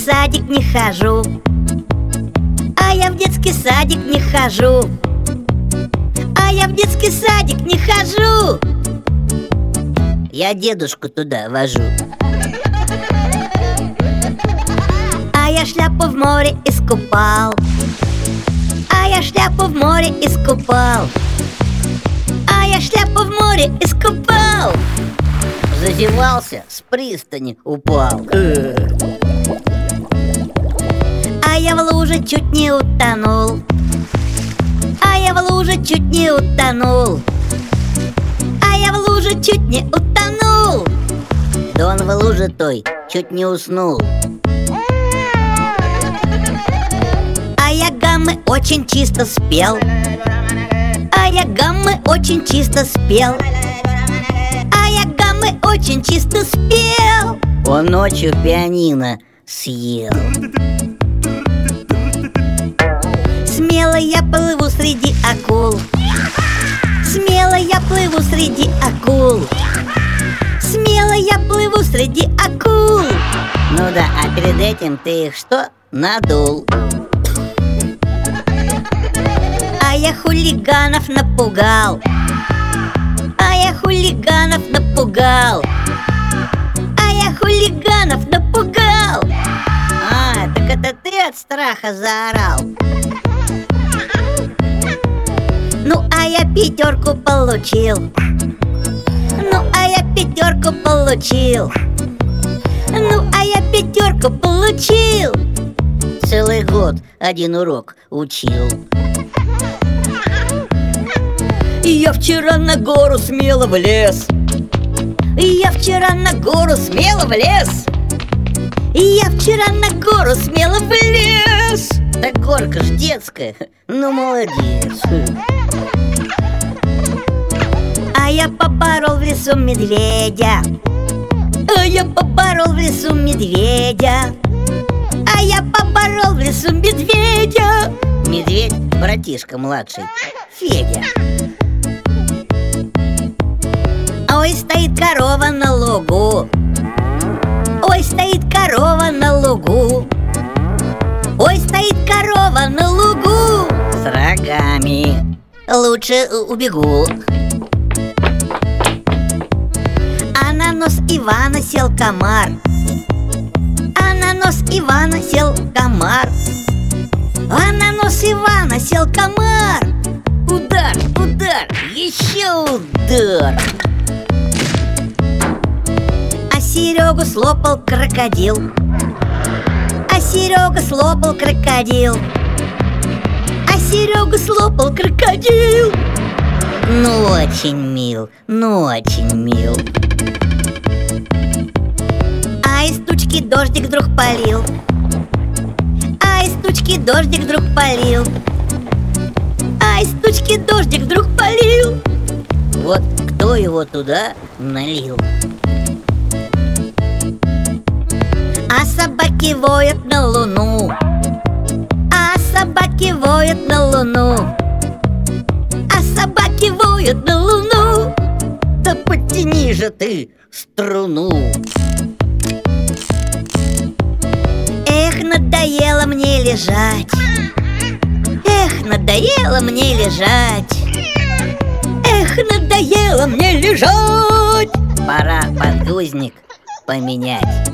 садик не хожу, а я в детский садик не хожу, а я в детский садик не хожу. Я дедушку туда вожу. А я шляпу в море искупал, а я шляпу в море искупал, а я шляпу в море искупал. Зазевался, с пристани упал. А я в луже чуть не утонул, а я в луже чуть не утонул, а я в луже чуть не утонул. Да он в луже той чуть не уснул. А я гаммы очень чисто спел, а я гаммы очень чисто спел, а я гаммы очень чисто спел. Он ночью пианино съел. Смело я плыву среди акул, смело я плыву среди акул, смело я плыву среди акул. Ну да, а перед этим ты их что? Надул. А я хулиганов напугал, а я хулиганов напугал, а я хулиганов напугал. А, так это ты от страха заорал. Ну а я пятерку получил, ну а я пятерку получил, ну а я пятерку получил. Целый год один урок учил. И я вчера на гору смело влез, и я вчера на гору смело влез, и я вчера на гору смело влез. Так горка ж детская, ну молодец. А я поборол в лесу медведя, а я поборол в лесу медведя, а я поборол в лесу медведя. Медведь, братишка младший, Федя. Ой, стоит корова на лугу, ой, стоит корова на лугу, ой, стоит корова на лугу. С рогами. Лучше убегу. А на нос Ивана сел комар, а на нос Ивана сел комар, а на нос Ивана сел комар. Удар, удар, еще удар. А Серегу слопал крокодил, а Серега слопал крокодил, а Серега слопал крокодил. Ну очень мил, ну очень мил. А из тучки дождик вдруг полил, а из тучки дождик вдруг полил, а из тучки дождик вдруг полил. Вот кто его туда налил? А собаки воют на луну, а собаки воют на луну, а собаки воют на луну. Да подтяни же ты струну. Эх, надоело мне лежать, эх, надоело мне лежать, эх, надоело мне лежать. Пора подгузник поменять.